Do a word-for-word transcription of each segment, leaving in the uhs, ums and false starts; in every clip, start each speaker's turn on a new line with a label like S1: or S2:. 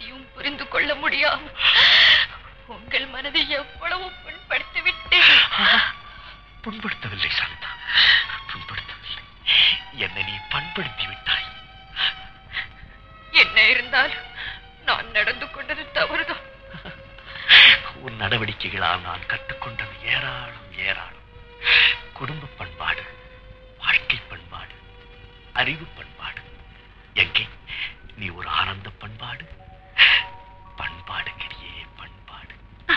S1: அதையும் புரிந்து கொள்ள முடியாமல் உங்கள் மனதை எவ்வளவு புண்படுத்தி விட்டேன்.
S2: புண்படுத்தவில்லை சாந்தா, புண்படுத்தவில்லை. என்னை நீ பண்படுத்தி விட்டாய்.
S1: என்ன இருந்தாலும் நான் நடந்து கொண்டது தவறுதான்.
S2: உன் நடவடிக்கைகளால் நான் கற்றுக்கொண்டது ஏராளம் ஏராளம். குடும்ப பண்பாடு, வாழ்க்கை பண்பாடு, அறிவு பண்பாடு. எங்கே நீ ஒரு ஆனந்த பண்பாடு? பண்பாடு கிடையே பண்பாடு.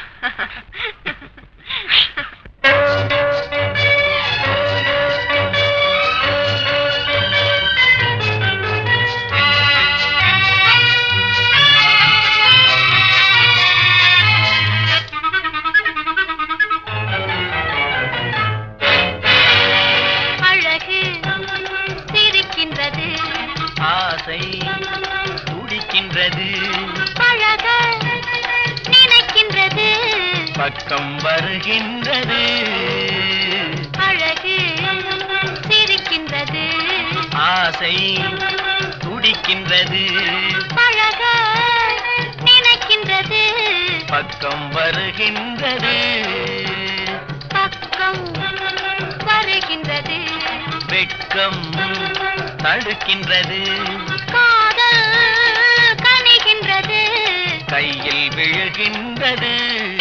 S2: துடிக்கின்றது, பழக நினைக்கின்றது, பக்கம் வருகின்றது. அழகு சிரிக்கின்றது, ஆசை துடிக்கின்றது, பழக நினைக்கின்றது, பக்கம் வருகின்றது. பக்கம் வருகின்றது, வெட்கம் தடுக்கின்றது, காதல் கனிகின்றது, கையில் விழுகின்றது.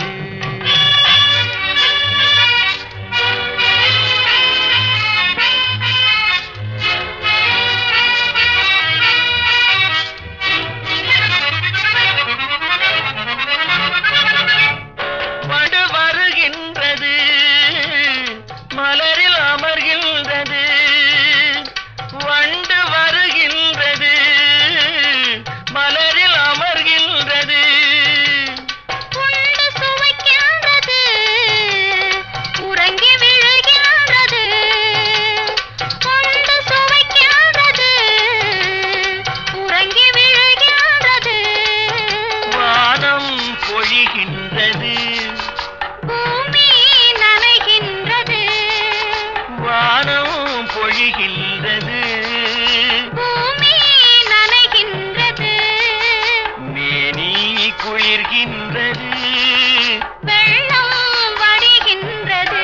S2: வடு வருகின்றது, மலரில் அமர்கின்றது, வண்டு வருகின்றது, மலரில் அமர்கின்றது, உண்டு சுவைக்கின்றது, உறங்கி விழுகின்றது, உண்டு சுவைக்கின்றது, உறங்கி விழுகின்றது. வானம் பொழிகின்றது, பூமி நனைகின்றது, வானம் பொழிகின்றது, பூமி நனைகின்றது, மேனி குளிர்கின்றது, வெள்ளம் வடிகின்றது.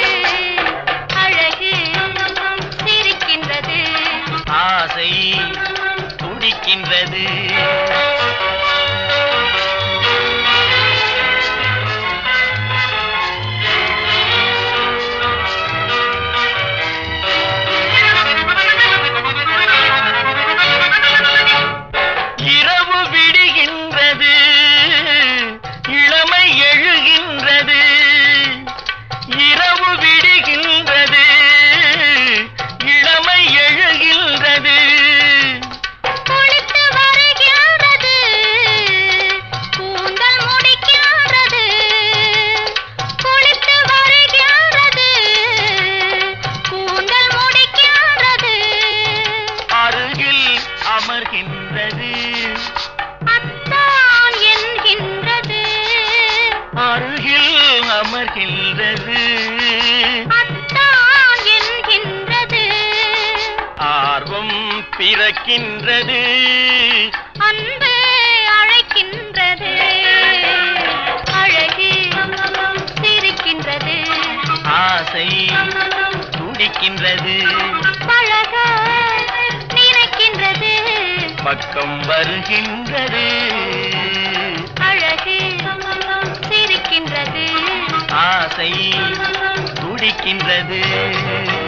S2: அழகு சிரிக்கின்றது, ஆசை துடிக்கின்றது. இரவு விடுகின்றது, இளமை எழுகின்றது, இரவு விடுகின்றது, இளமை எழுகின்றது, குளித்து வருகின்றது, கூந்தல் முடிக்கின்றது, குளித்து வருகின்றது, கூந்தல் முடிக்கின்றது, அருகில் அமர்கின்றது, அத்தான் என்கின்றது, அருகில் அமர்கின்றது, அத்தான் என்கின்றது, ஆர்வம் பிறக்கின்றது, அன்பு அழைக்கின்றது. அழகு சிரிக்கின்றது, ஆசை துடிக்கின்றது, பழக நினைக்கின்றது, பக்கம் வருகின்றது. அழகு சிரிக்கின்றது, ஆசை துடிக்கின்றது.